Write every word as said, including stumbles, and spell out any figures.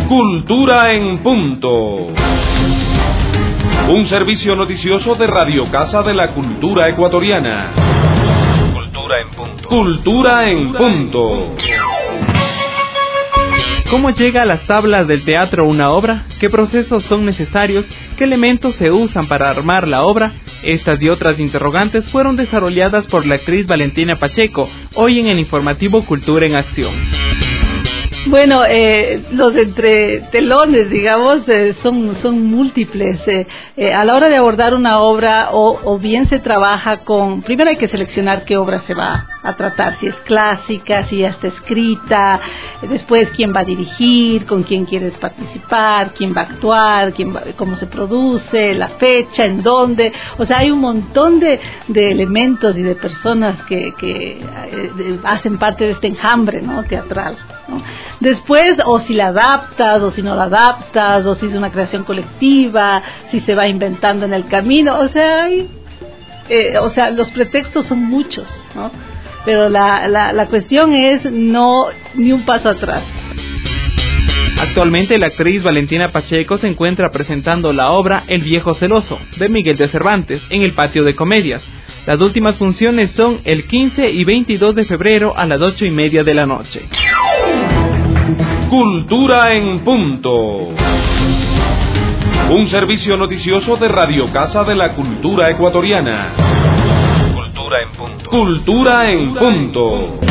Cultura en Punto. Un servicio noticioso de Radio Casa de la Cultura Ecuatoriana. Cultura en Punto. Cultura en Punto. ¿Cómo llega a las tablas del teatro una obra? ¿Qué procesos son necesarios? ¿Qué elementos se usan para armar la obra? Estas y otras interrogantes fueron desarrolladas por la actriz Valentina Pacheco, hoy en el informativo Cultura en Acción. Bueno, eh, los entretelones, digamos, eh, son son múltiples. Eh, eh, a la hora de abordar una obra, o, o bien se trabaja con... Primero hay que seleccionar qué obra se va a tratar, si es clásica, si ya está escrita, después quién va a dirigir, con quién quieres participar, quién va a actuar, quién va, cómo se produce, la fecha, en dónde. O sea, hay un montón de, de elementos y de personas que, que eh, hacen parte de este enjambre, ¿no?, teatral, ¿no? Después, o si la adaptas, o si no la adaptas, o si es una creación colectiva, si se va inventando en el camino, o sea, hay, eh, o sea, los pretextos son muchos, ¿no? Pero la, la, la cuestión es no ni un paso atrás. Actualmente la actriz Valentina Pacheco se encuentra presentando la obra El viejo celoso, de Miguel de Cervantes, en el Patio de Comedias. Las últimas funciones son el quince y veintidós de febrero a las ocho y media de la noche. Cultura en Punto. Un servicio noticioso de Radio Casa de la Cultura Ecuatoriana. Cultura en Punto. Cultura en Punto.